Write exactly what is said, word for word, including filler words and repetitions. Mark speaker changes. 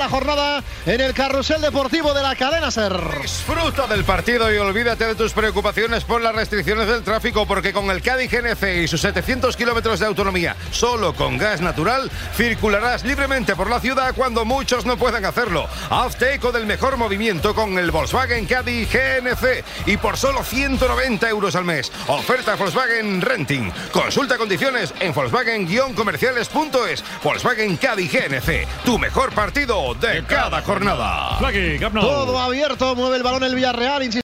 Speaker 1: la jornada en el carrusel deportivo de la Cadena SER.
Speaker 2: Disfruta del partido y olvídate de tus preocupaciones por las restricciones del tráfico, porque con el Caddy G N C y sus setecientos kilómetros de autonomía solo con gas natural, circularás libremente por la ciudad cuando muchos no puedan hacerlo. Hazte eco del mejor movimiento con el Volkswagen Caddy G N C y por solo ciento noventa euros al mes. Oferta Volkswagen Renting. Consulta condiciones en volkswagen guion comerciales punto es. Volkswagen Caddy G N C, tu mejor partido de cada jornada.
Speaker 1: Todo abierto, mueve el balón el Villarreal.